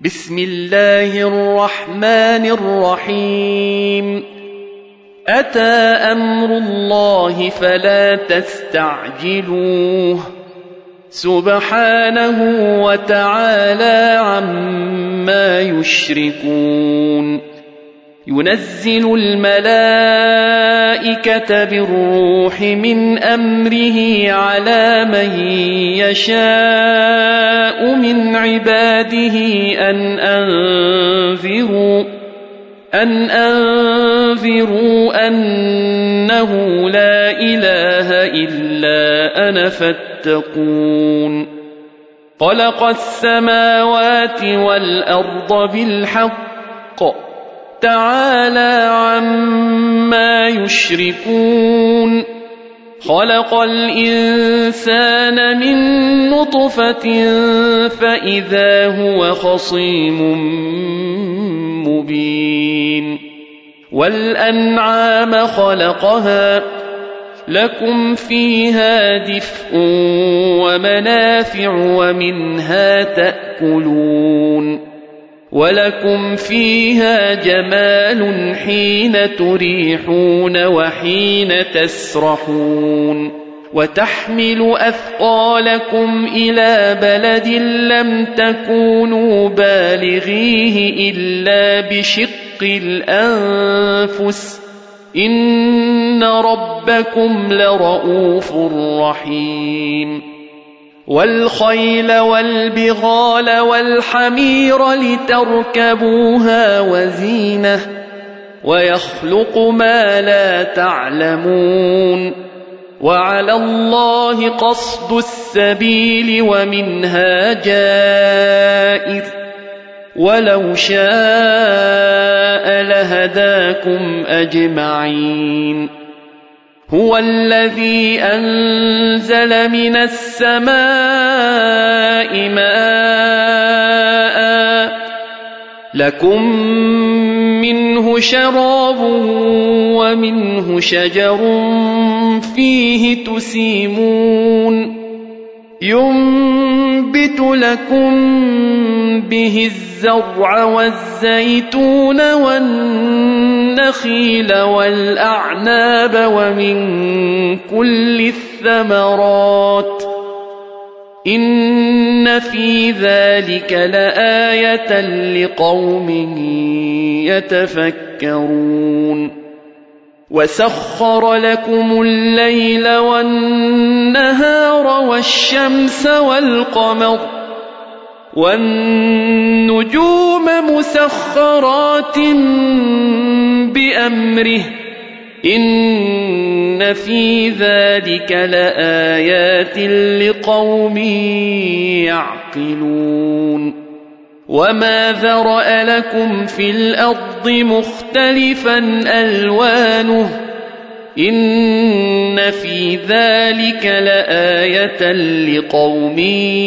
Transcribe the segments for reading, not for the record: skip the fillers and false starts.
بسم الله الرحمن الرحيم أتى أمر الله فلا تستعجلوه سبحانه وتعالى عما يشركون ينزل الملائكة بالروح من أمره على من يشاء من عباده أن أنذروا أنه لا إله إلا أنا فاتقون خلق السماوات والأرض بالحق تعالى عما يشركون خلق الإنسان من نطفة فإذا هو خصيم مبين والأنعام خلقها لكم فيها دفء ومنافع ومنها تأكلون ولكم فيها جمال حين تريحون وحين تسرحون وتحمل أثقالكم إلى بلد لم تكونوا بالغيه إلا بشق الأنفس إن ربكم لرؤوف رحيم والخيل والبغال والحمير لتركبوها وزينة ويخلق ما لا تعلمون وعلى الله قصد السبيل ومنها جائر ولو شاء لهداكم أجمعين هو الذي أنزل من السماء ماء لكم منه شراب ومنه شجر فيه تسيمون ينبت لكم به الزرع والزيتون والنخيل والأعناب ومن كل الثمرات إن في ذلك لآية لقوم يتفكرون وسخر لكم الليل والنهار والشمس والقمر والنجوم مسخرات بأمره إن في ذلك لآيات لقوم يعقلون وما ذرأ لكم في الأرض مختلفا ألوانه إن في ذلك لآية لقوم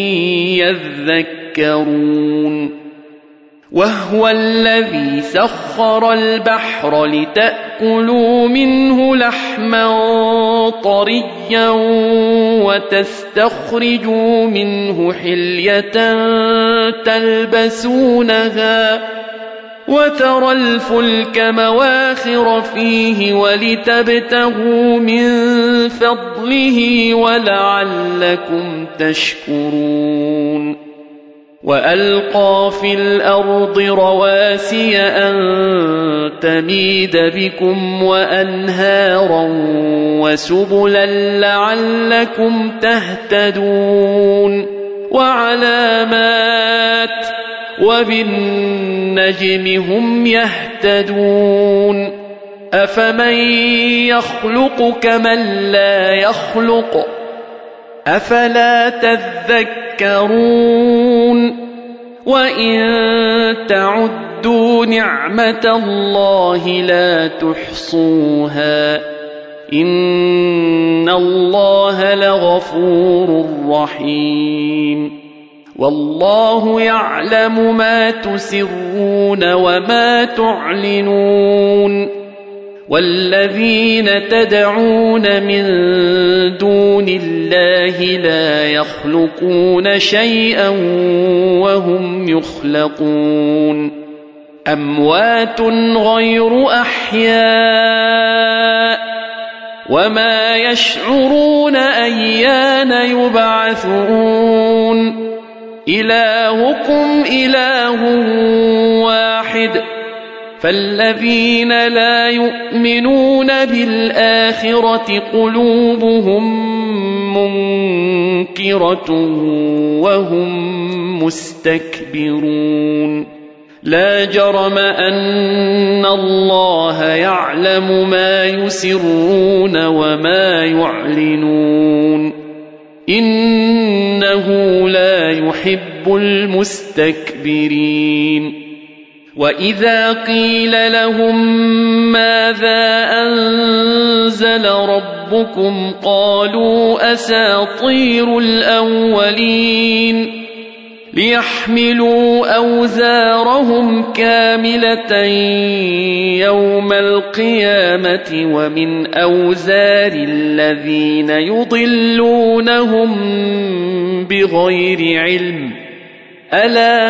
يذكرون وهو الذي سخر البحر لتأكلوا منه لحما طريا وتستخرجوا منه حلية تلبسونها وترى الفلك مواخر فيه ولتبتغوا من فضله ولعلكم تشكرون وألقى في الأرض رواسي أن تميد بكم وأنهارا وسبلا لعلكم تهتدون وعلامات وبالنجم هم يهتدون أفمن يخلق كمن لا يخلق أفلا تذكرون وإن تعدوا نعمة الله لا تحصوها إن الله لغفور رحيم والله يعلم ما تسرون وما تعلنون والذين تدعون من دون الله لا يخلقون شيئا وهم يخلقون أموات غير أحياء وما يشعرون أيان يبعثون إلهكم إله واحد فالذين لا يؤمنون بالآخرة قلوبهم منكرة وهم مستكبرون لا جرم أن الله يعلم ما يسرون وما يعلنون إنه لا يحب المستكبرين وإذا قيل لهم ماذا أنزل ربكم قالوا أساطير الأولين ليحملوا أوزارهم كاملة يوم القيامة ومن أوزار الذين يضلونهم بغير علم ألا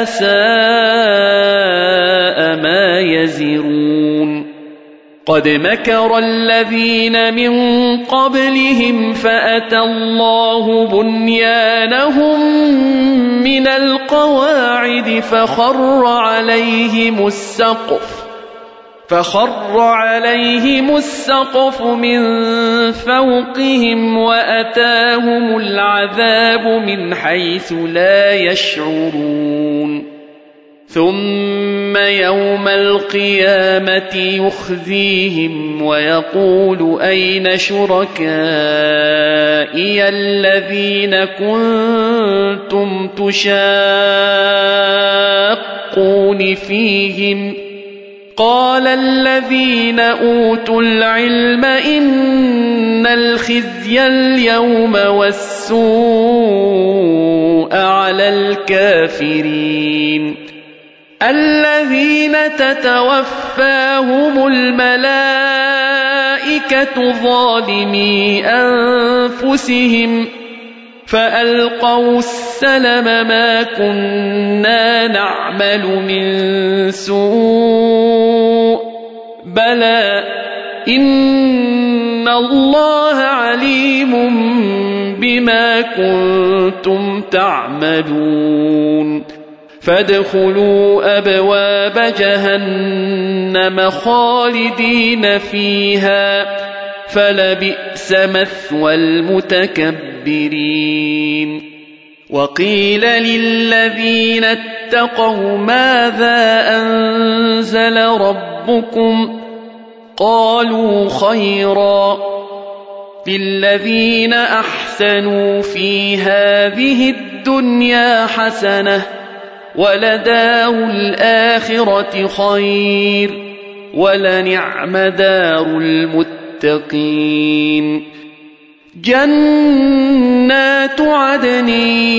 ساء ما يزرون قد مكر الذين من قبلهم فأتى الله بنيانهم من القواعد فخر عليهم السقف من فوقهم وأتاهم العذاب من حيث لا يشعرون ثم يوم القيامة يخزيهم ويقول أين شركائي الذين كنتم تشاقون فيهم قال الذين أوتوا العلم إن الخزي اليوم والسوء على الكافرين الذين تتوفاهم الملائكة ظالمي أنفسهم فألقوا السلم ما كنا نعمل من سوء بلى إن الله عليم بما كنتم تعملون فادخلوا أبواب جهنم خالدين فيها فلبئس مثوى المتكبرين وقيل للذين اتقوا ماذا أنزل ربكم قالوا خيرا للذين أحسنوا في هذه الدنيا حسنة ولدار الآخرة خير ولنعم دار المتقين جنات عدن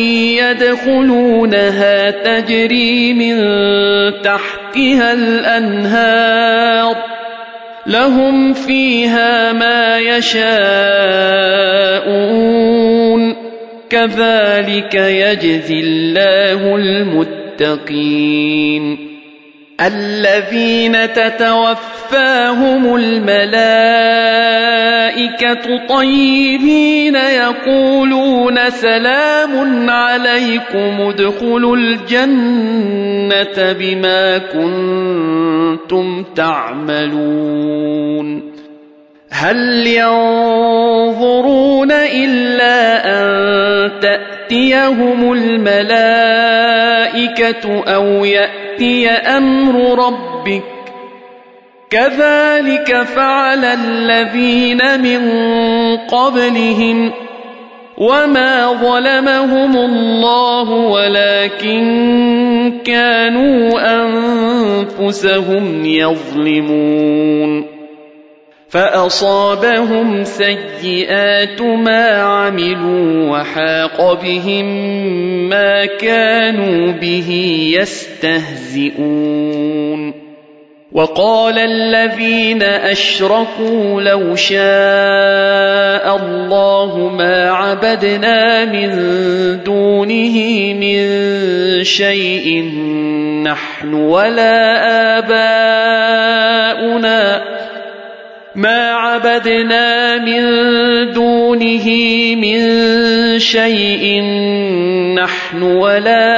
يدخلونها تجري من تحتها الأنهار لهم فيها ما يشاءون كذلك يجزي الله المتقين الذين تتوفاهم الملائكة طيبين يقولون سلام عليكم ادخلوا الجنة بما كنتم تعملون هل ينظرون إلا أن تأتيهم الملائكة أو يأتي أمر ربك كذلك فعل الذين من قبلهم وما ظلمهم الله ولكن كانوا أنفسهم يظلمون فأصابهم سيئات ما عملوا وحاق بهم ما كانوا به يستهزئون وقال الذين أشركوا لو شاء الله ما عبدنا من دونه من شيء نحن ولا آباؤنا ما عبدنا من دونه من شيء نحن ولا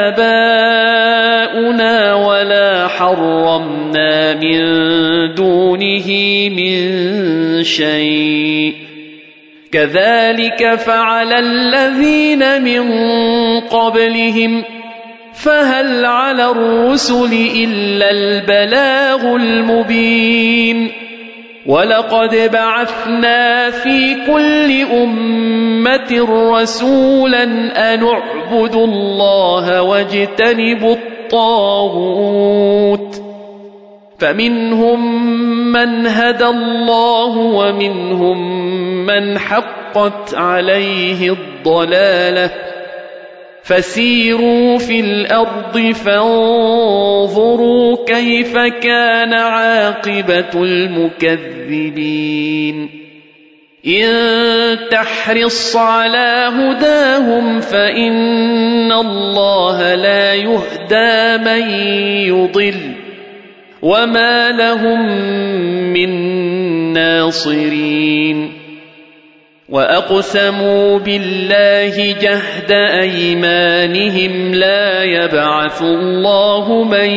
آباؤنا ولا حرمنا من دونه من شيء كذلك فعل الذين من قبلهم فهل على الرسل إلا البلاغ المبين ولقد بعثنا في كل أمة رسولا أن اعبدوا الله واجتنبوا الطاغوت فمنهم من هدى الله ومنهم من حقت عليه الضلالة فسيروا في الأرض فانظروا كيف كان عاقبة المكذبين إن تحرص على هداهم فإن الله لا يهدى من يضل وما لهم من ناصرين وأقسموا بالله جهد أيمانهم لا يبعث الله من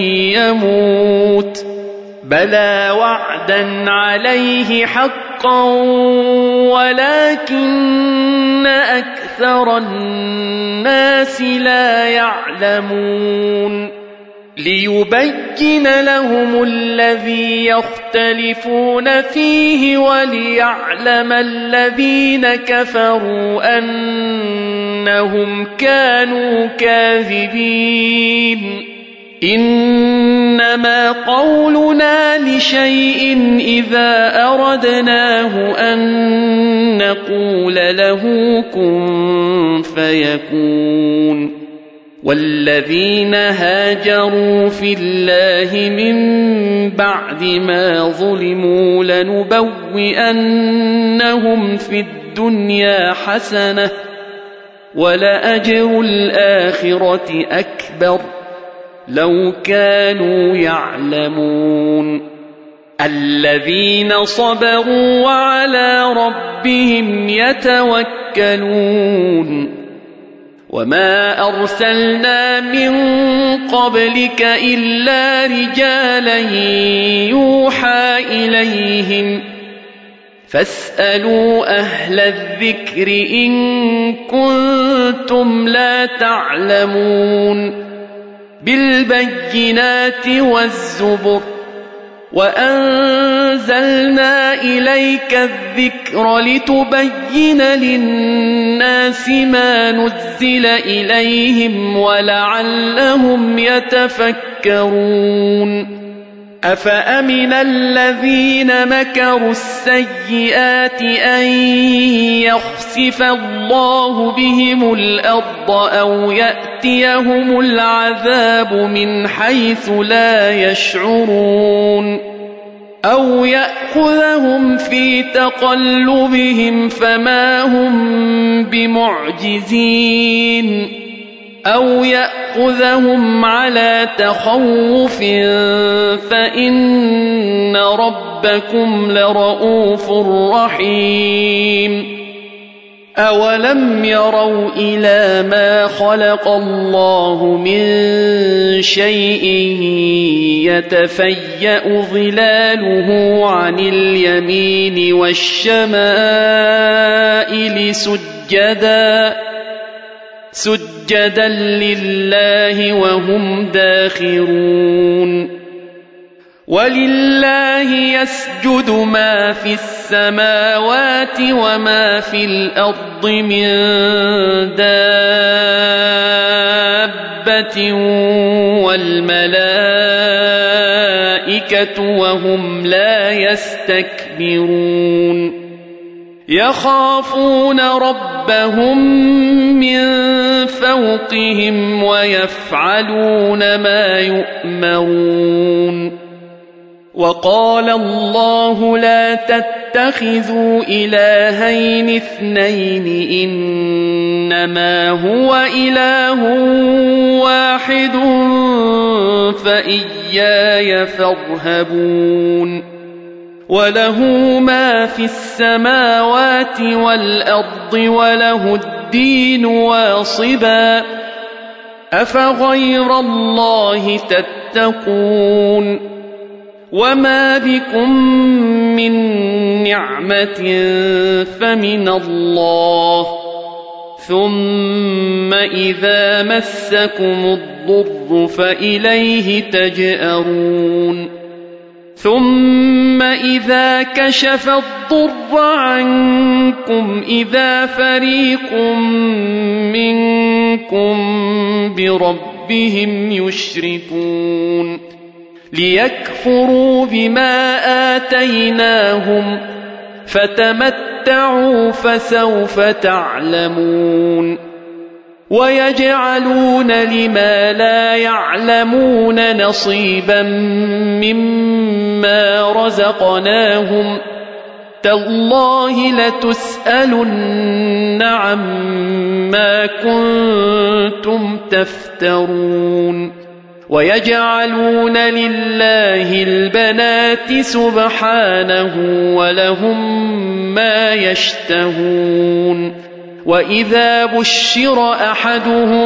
يموت بلى وعدا عليه حقا ولكن أكثر الناس لا يعلمون ليبين لهم الذي يختلفون فيه وليعلم الذين كفروا أنهم كانوا كاذبين إنما قولنا لشيء إذا أردناه أن نقول له كن فيكون والذين هاجروا في الله من بعد ما ظلموا لنبوئنهم في الدنيا حسنة ولأجر الآخرة أكبر لو كانوا يعلمون الذين صبروا وعلى ربهم يتوكلون وما أرسلنا من قبلك إلا رجالا يوحى إليهم فاسألوا أهل الذكر إن كنتم لا تعلمون بالبينات والزبر وأنزلنا إليك الذكر لتبين للناس ما نزل إليهم ولعلهم يتفكرون أفأمن الذين مكروا السيئات أن يخسف الله بهم الأرض أو يأتيهم العذاب من حيث لا يشعرون أو يأخذهم في تقلبهم فما هم بمعجزين أو يأخذهم على تخوف فإن ربكم لرؤوف رحيم أولم يروا إلى ما خلق الله من شيء يتفيأ ظلاله عن اليمين والشمائل سجدا لله وهم داخرون ولله يسجد ما في السماوات وما في الأرض من دابة والملائكة وهم لا يستكبرون يخافون ربهم من فوقهم ويفعلون ما يؤمرون وقال الله لا تتخذوا إلهين اثنين إنما هو إله واحد فإياي فارهبون وله ما في السماوات والأرض وله الدين واصبا أفغير الله تتقون وما بكم من نعمة فمن الله ثم إذا مسكم الضر فإليه تجأرون ثم إذا كشف الضر عنكم إذا فريق منكم بربهم يشركون ليكفروا بما آتيناهم فتمتعوا فسوف تعلمون ويجعلون لما لا يعلمون نصيبا مما رزقناهم تالله لتسألن عما كنتم تفترون ويجعلون لله البنات سبحانه ولهم ما يشتهون وإذا بشر أحدهم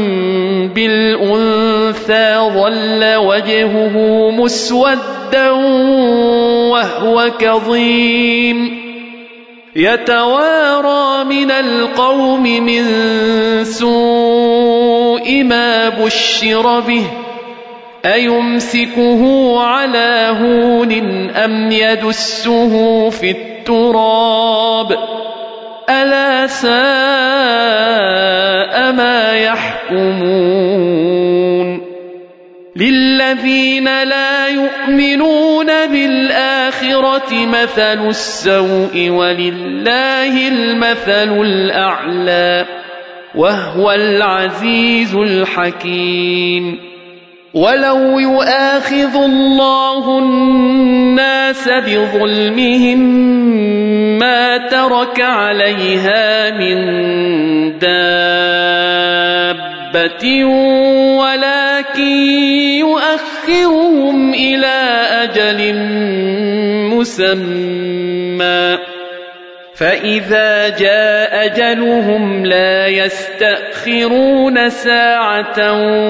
بالأنثى ظل وجهه مسودا وهو كظيم يتوارى من القوم من سوء ما بشر به أيمسكه على هون أم يدسه في التراب ألا ساء ما يحكمون للذين لا يؤمنون بالآخرة مثل السوء ولله المثل الأعلى وهو العزيز الحكيم ولو يؤاخذ الله الناس بظلمهم ما ترك عليها من دابة ولكن يؤخرهم إلى أجل مسمى فإذا جاء أجلهم لا يستأخرون ساعة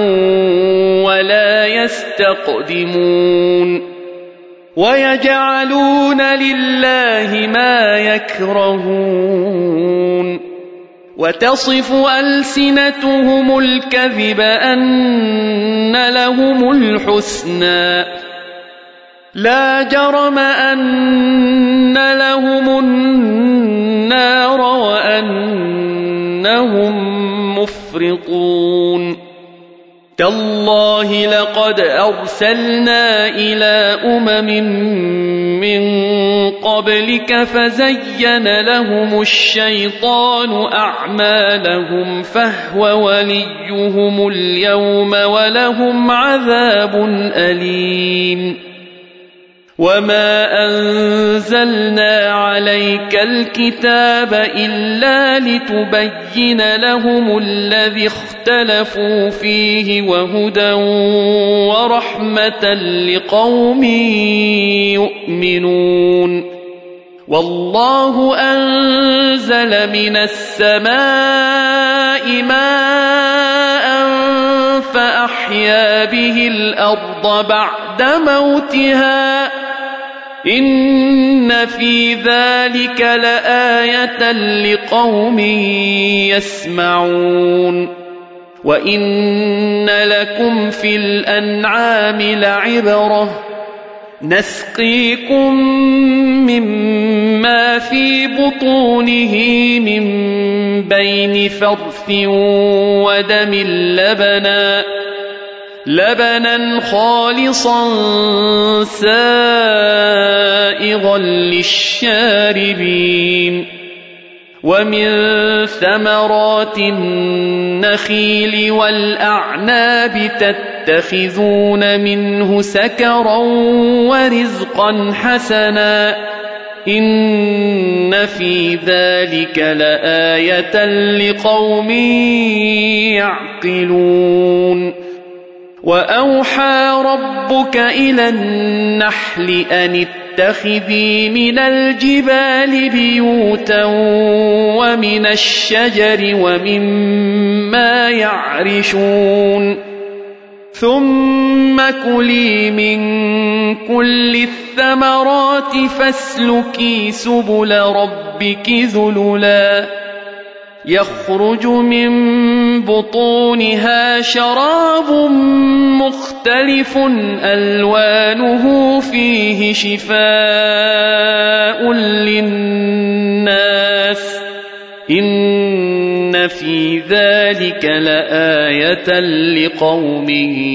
ولا يستقدمون ويجعلون لله ما يكرهون وتصف ألسنتهم الكذب أن لهم الحسنى لا جرم أن لهم النار وأنهم مفرطون تالله لقد أرسلنا إلى من قبلك فزين لهم الشيطان أعمالهم فهو وليهم اليوم ولهم عذاب أليم وما أنزلنا عليك الكتاب إلا لتبين لهم الذي اختلفوا فيه وهدى ورحمة لقوم يؤمنون والله أنزل من السماء ماء فأحيا به الأرض بعد موتها إن في ذلك لآية لقوم يسمعون وإن لكم في الأنعام لعبرة نسقيكم مما في بطونه من بين فرث ودم لبنا خالصا سائغا للشاربين ومن ثمرات النخيل والأعناب يتخذون منه سكرا ورزقا حسنا إن في ذلك لآية لقوم يعقلون وأوحى ربك إلى النحل أن اتخذي من الجبال بيوتا ومن الشجر ومما يعرشون ثم كلي من كل الثمرات فاسلكي سبل ربك ذللا يخرج من بطونها شراب مختلف ألوانه فيه شفاء للناس إن في ذلك لآية لقوم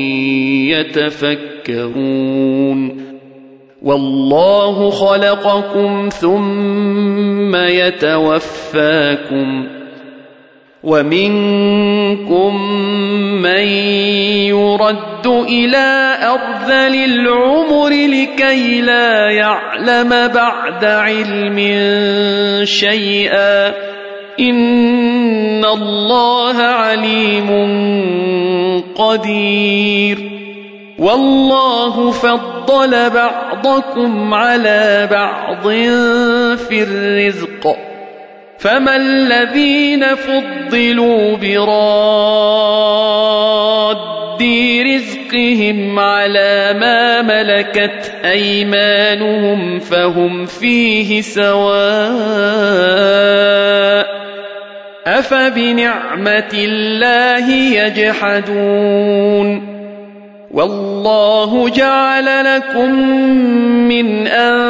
يتفكرون والله خلقكم ثم يتوفاكم ومنكم من يرد إلى أرذل العمر لكي لا يعلم بعد علم شيئا إن الله عليم قدير والله فضل بعضكم على بعض في الرزق فما الذين فضلوا براد رزقهم على ما ملكت أيمانهم فهم فيه سواء أفبنعمة الله يجحدون والله جعل لكم من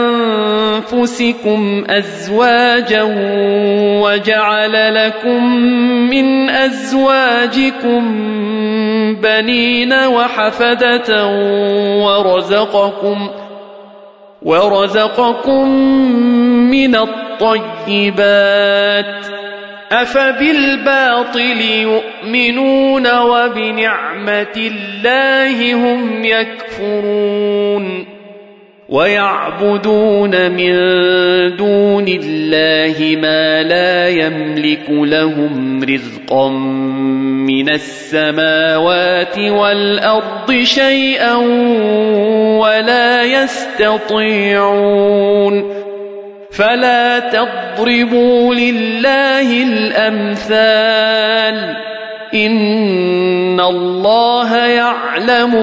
أنفسكم أزواجا وجعل لكم من أزواجكم بنين وحفدة ورزقكم من الطيبات أفبالباطل يؤمنون وبنعمة الله هم يكفرون ويعبدون من دون الله ما لا يملك لهم رزقا من السماوات والأرض شيئا ولا يستطيعون فلا تضربوا لله الأمثال إن الله يعلم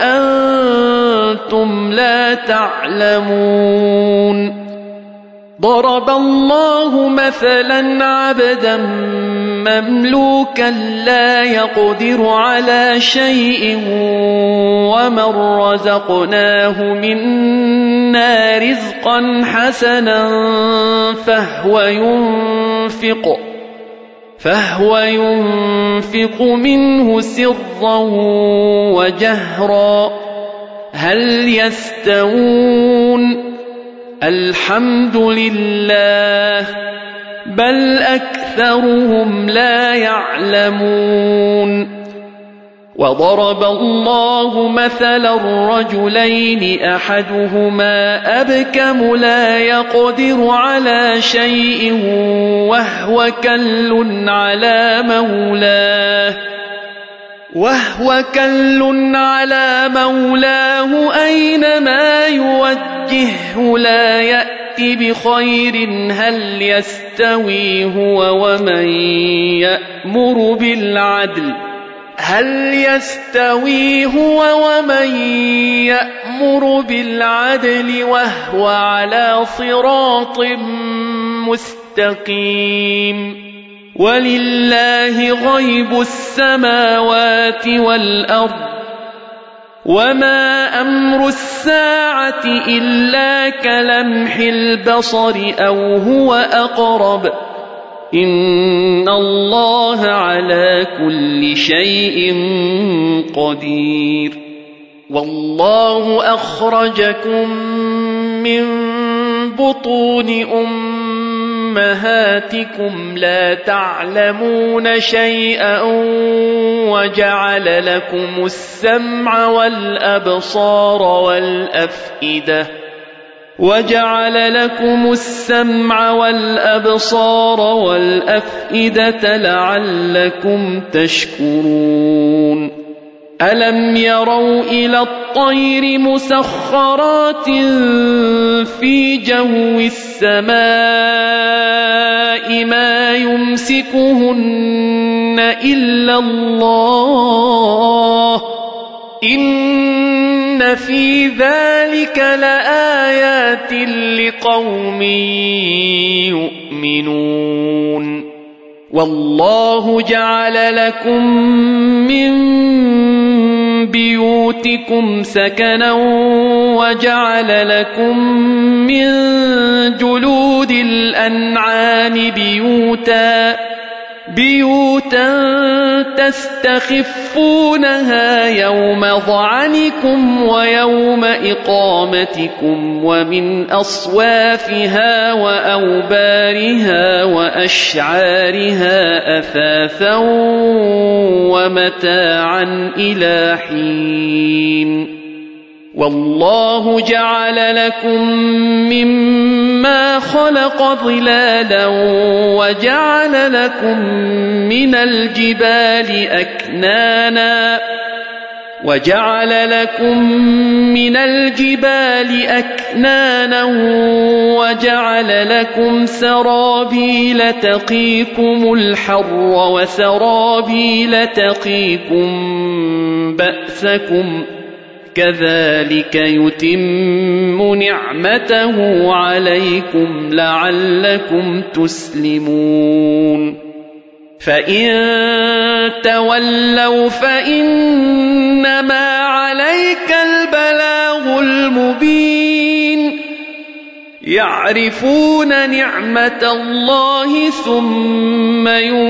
وأنتم لا تعلمون ضرب الله مثلا عبدا مملوكا لا يقدر على شيء ومن رزقناه منا رزقا حسنا فهو ينفق منه سرا وجهرا هل يستوون الحمد لله بل أكثرهم لا يعلمون وضرب الله مثلا رجلين أحدهما أبكم لا يقدر على شيء وهو كل على مولاه أينما يوجهه لا يأتي بخير هل يستوي هو ومن يأمر بالعدل وهو على صراط مستقيم ولله غيب السماوات والأرض وما أمر الساعة إلا كلمح البصر أو هو أقرب إن الله على كل شيء قدير والله أخرجكم من بطون أمهاتكم لا تعلمون شيئا وجعل لكم السمع والأبصار والأفئدة لعلكم تشكرون ألم يروا إلى الطير مسخرات في جو السماء ما يمسكهن إلا الله إن في ذلك لآيات لقوم يؤمنون والله جعل لكم من بيوتكم سكنا وجعل لكم من جلود الأنعام بيوتا تستخفونها يوم ظعنكم ويوم إقامتكم ومن أصوافها وأوبارها وأشعارها أثاثا ومتاعا إلى حين والله جعل لكم مما خلق ظلالا وجعل لكم من الجبال أكنانا وجعل لكم سرابيل تقيكم الحر وسرابيل تقيكم بأسكم كذلك يتم نعمته عليكم لعلكم تسلمون فإن تولوا فإنما عليك البلاغ المبين يعرفون نعمة الله ثم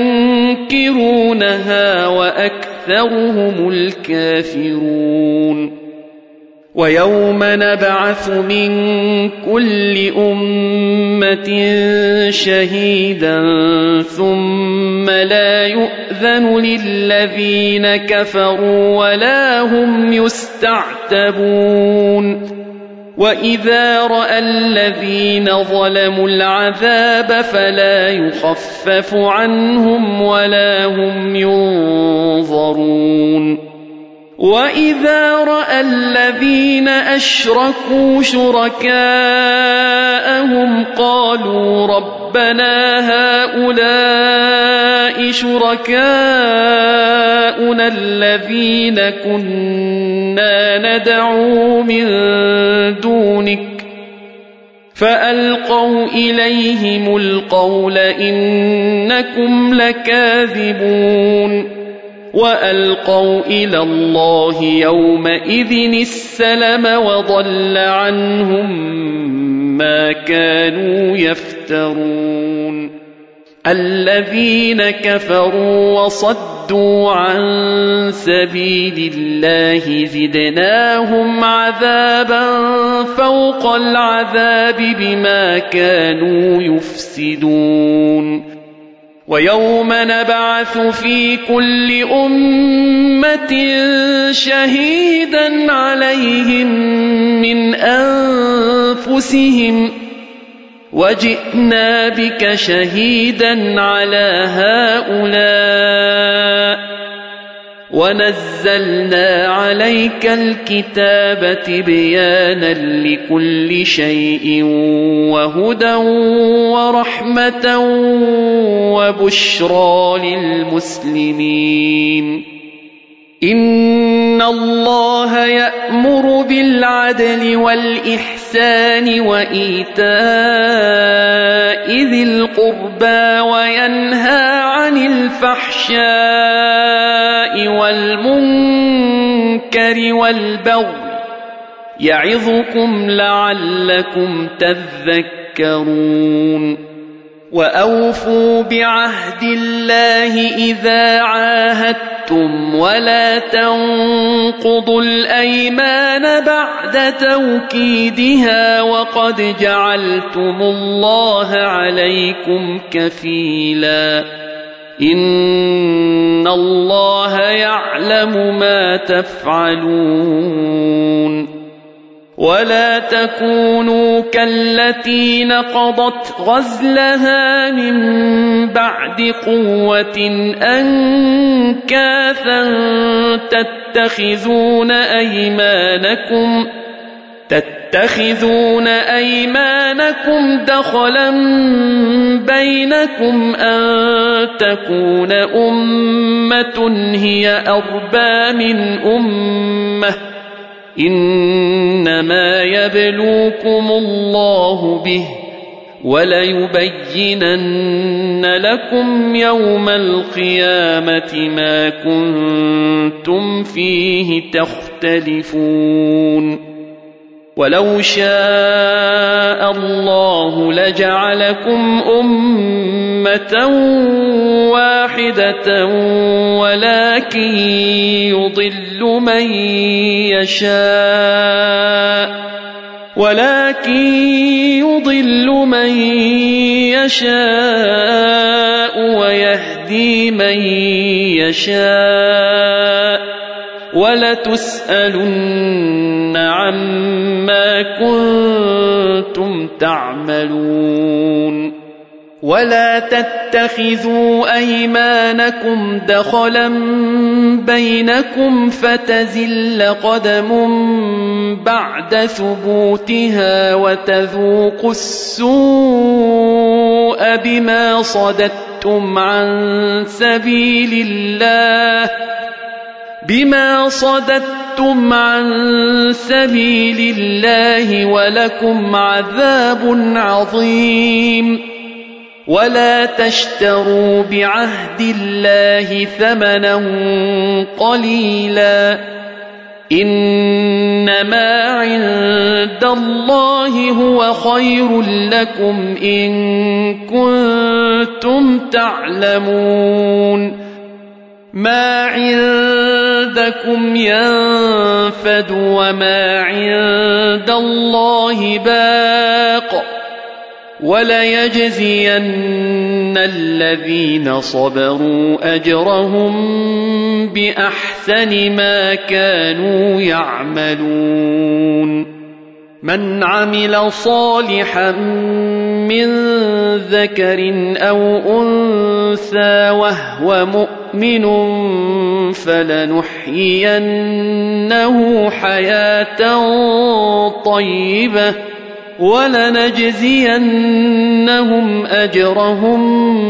ينكرونها وأكثرهم الكافرون ويوم نبعث من كل أمة شهيدا ثم لا يؤذن للذين كفروا ولا هم يستعتبون وإذا رأى الذين ظلموا العذاب فلا يخفف عنهم ولا هم ينظرون وإذا رأى الذين أشركوا شركاءهم قالوا ربنا هؤلاء شركاؤنا الذين كنا ندعو من دونك فألقوا إليهم القول إنكم لكاذبون وألقوا إلى الله يومئذ السلم وضل عنهم ما كانوا يفترون الذين كفروا وصدوا عن سبيل الله زدناهم عذابا فوق العذاب بما كانوا يفسدون ويوم نبعث في كل أمة شهيدا عليهم من أنفسهم وجئنا بك شهيدا على هؤلاء ونزلنا عليك الكتاب تبيانا لكل شيء وهدى ورحمة وبشرى للمسلمين إن الله يأمر بالعدل والإحسان وإيتاء ذي القربى وينهى عن الفحشاء والمنكر والبغي يعظكم لعلكم تذكرون وأوفوا بعهد الله إذا عاهدتم ولا تنقضوا الأيمان بعد توكيدها وقد جعلتم الله عليكم كفيلا إن الله يعلم ما تفعلون ولا تكونوا كالتي نقضت غزلها من بعد قوة أنكاثا تتخذون أيمانكم دخلا بينكم أن تكون أمة هي أربى من أمة إنما يبلوكم الله به وليبينن لكم يوم القيامة ما كنتم فيه تختلفون ولو شاء الله لجعلكم أمة واحدة ولكن يضل من يشاء ويهدي من يشاء ولتسألن عما كنتم تعملون ولا تتخذوا أيمانكم دخلا بينكم فتزل قدم بعد ثبوتها وتذوقوا السوء بما صددتم عن سبيل الله ولكم عذاب عظيم ولا تشتروا بعهد الله ثمنا قليلا إنما عند الله هو خير لكم إن كنتم تعلمون ما عندكم ينفد وما عند الله باق وليجزين الذين صبروا أجرهم بأحسن ما كانوا يعملون من عمل صالحا من ذكر أو أنثى وهو مؤمن فلنحيينه حياة طيبة ولنجزينهم أجرهم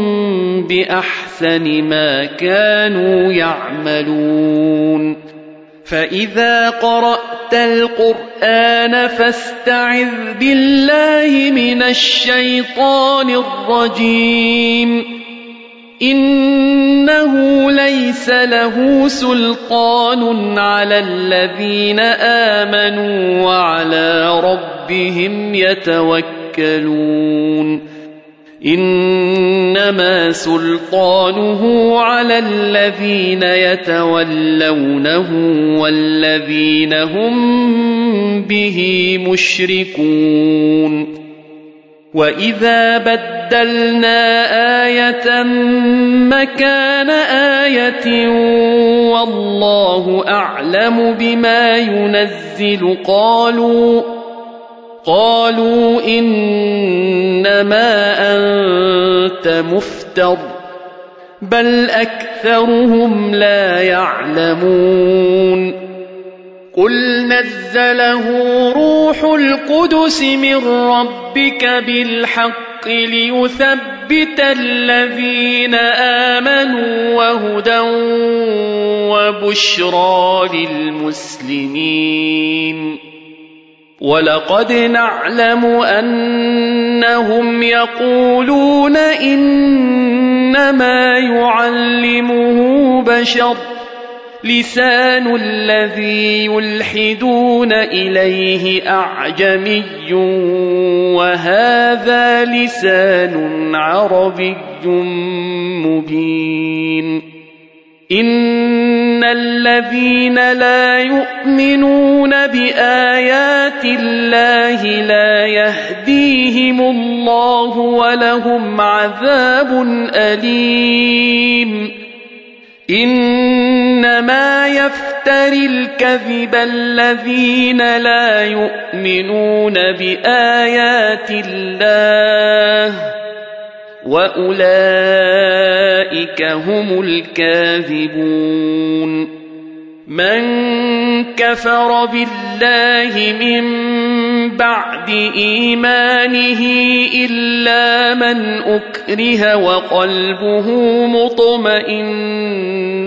بأحسن ما كانوا يعملون فإذا قرأت القرآن فاستعذ بالله من الشيطان الرجيم إنه ليس له سلطان على الذين آمنوا وعلى ربهم يتوكلون إنما سلطانه على الذين يتولونه والذين هم به مشركون وإذا بدلنا آية مكان آية والله أعلم بما ينزل قالوا إنما أنت مفتر بل أكثرهم لا يعلمون قل نزله روح القدس من ربك بالحق ليثبت الذين آمنوا وهدى وبشرى للمسلمين ولقد نعلم أنهم يقولون إنما يعلمه بشر لسان الذي يلحدون إليه أعجمي وهذا لسان عربي مبين إن الذين لا يؤمنون بآيات الله لا يهديهم الله ولهم عذاب أليم إنما يفتري الكذب الذين لا يؤمنون بآيات الله وأولئك هم الكاذبون من كفر بالله من بعد إيمانه إلا من أكره وقلبه مطمئن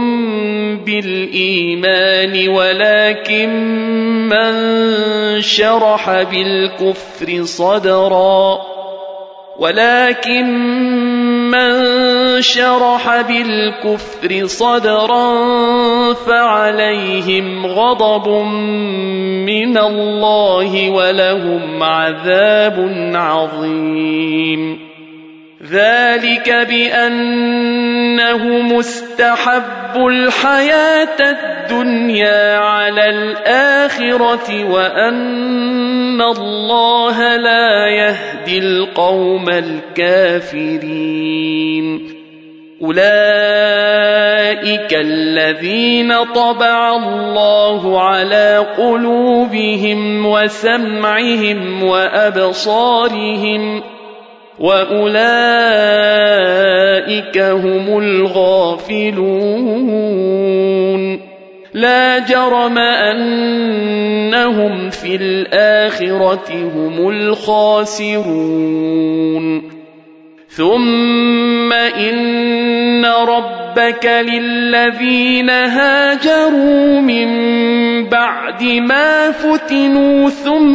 بالإيمان ولكن من شرح بالكفر صدرا فعليهم غضب من الله ولهم عذاب عظيم ذلك بأنه مستحب الحياة الدنيا على الآخرة وأن الله لا يهدي القوم الكافرين أولئك الذين طبع الله على قلوبهم وسمعهم وأبصارهم وأولئك هم الغافلون لا جرم أنهم في الآخرة هم الخاسرون ثم إن ربك للذين هاجروا من بعد ما فتنوا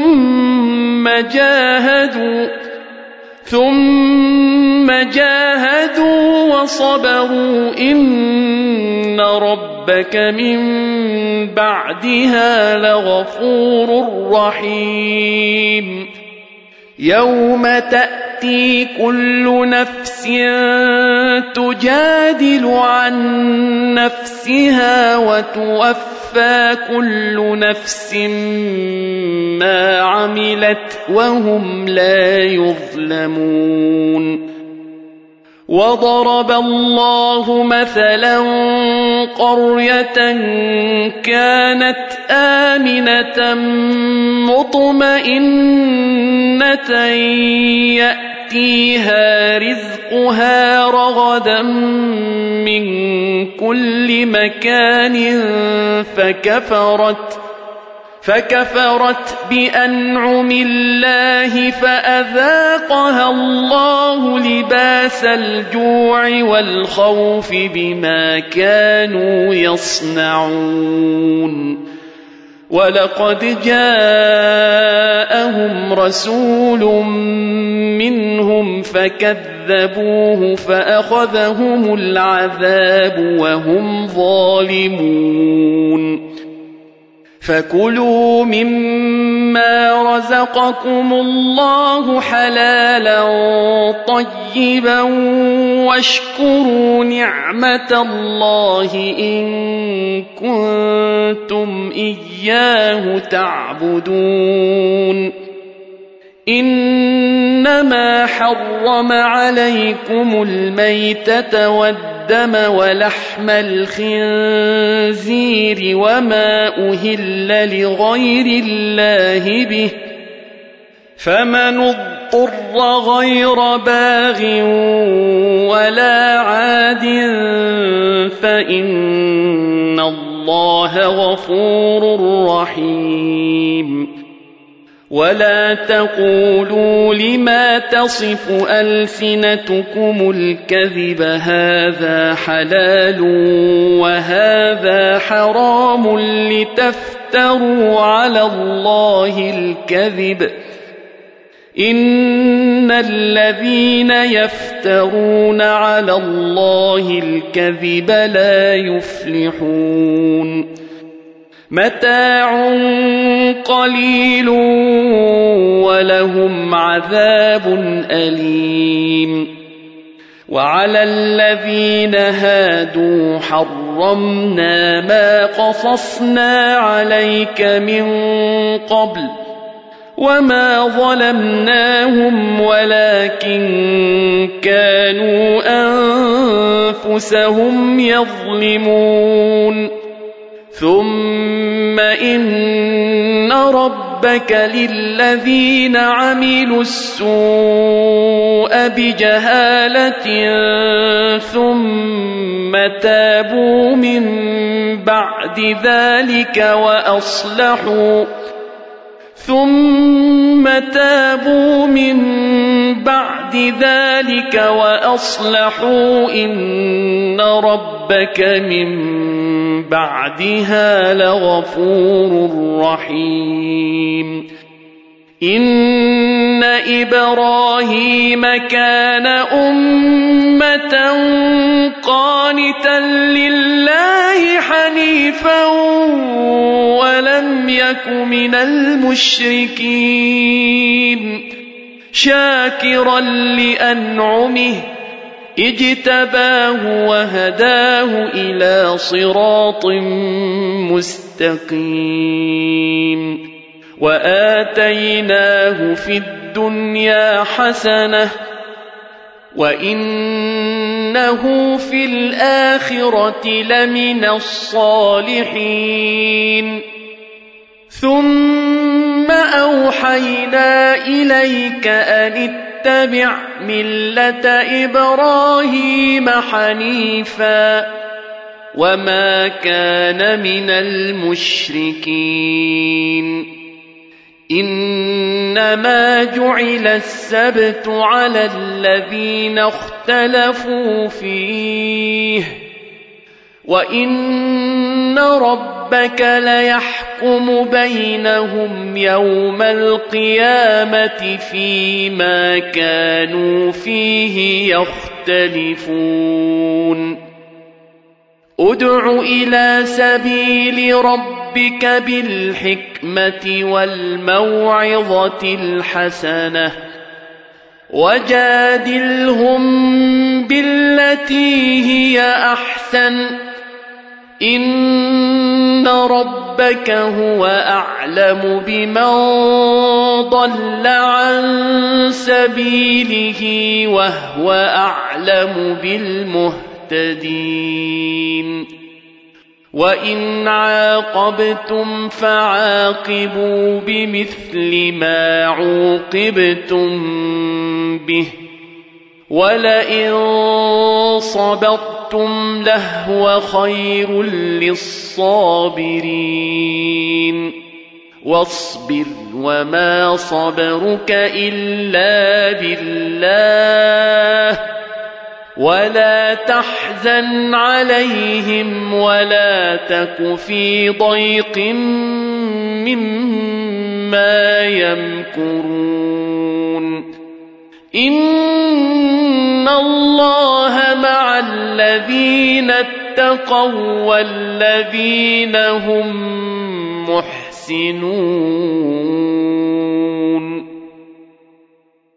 ثم جاهدوا وصبروا إن ربك من بعدها لغفور رحيم يوم تأتي كل نفس تجادل عن نفسها وتوفى كل نفس ما عملت وهم لا يظلمون وضرب الله مثلا قرية كانت آمنة مطمئنة يأتيها رزقها رغدا من كل مكان فكفرت بأنعم الله فأذاقها الله لباس الجوع والخوف بما كانوا يصنعون ولقد جاءهم رسول منهم فكذبوه فأخذهم العذاب وهم ظالمون فكلوا مما رزقكم الله حلالا طيبا واشكروا نعمة الله إن كنتم إياه تعبدون إنما حرم عليكم الميتة والدم ولحم الخنزير وما أهل لغير الله به فمن اضطر غير باغ ولا عاد فإن الله غفور رحيم ولا تقولوا لما تصف ألسنتكم الكذب هذا حلال وهذا حرام لتفتروا على الله الكذب إن الذين يفترون على الله الكذب لا يفلحون متاع قليل ولهم عذاب أليم وعلى الذين هادوا حرمنا ما قصصنا عليك من قبل وما ظلمناهم ولكن كانوا أنفسهم يظلمون ثم إن ربك للذين عملوا السوء بجهالة ثم تابوا من بعد ذلك وأصلحوا إن ربك من بعدها لغفور رحيم إن إبراهيم كان أمة قانتا لله حنيفا ولم يك من المشركين شاكرا لأنعمه اجتباه وهداه إلى صراط مستقيم وآتيناه في الدنيا حسنة وإنه في الآخرة لمن الصالحين ثم أوحينا إليك أن اتبع ملة إبراهيم حنيفا وما كان من المشركين إنما جعل السبت على الذين اختلفوا فيه وإن ربك ليحكم بينهم يوم القيامة فيما كانوا فيه يختلفون ادع إلى سبيل ربك بالحكمة والموعظة الحسنة وجادلهم بالتي هي أحسن إن ربك هو أعلم بمن ضل عن سبيله وهو أعلم بالمهتدين وإن عاقبتم فعاقبوا بمثل ما عوقبتم به ولئن صبرتم لهو خير للصابرين واصبر وما صبرك إلا بالله ولا تحزن عليهم ولا تك في ضيق مما يمكرون إن الله مع الذين اتقوا والذين هم محسنون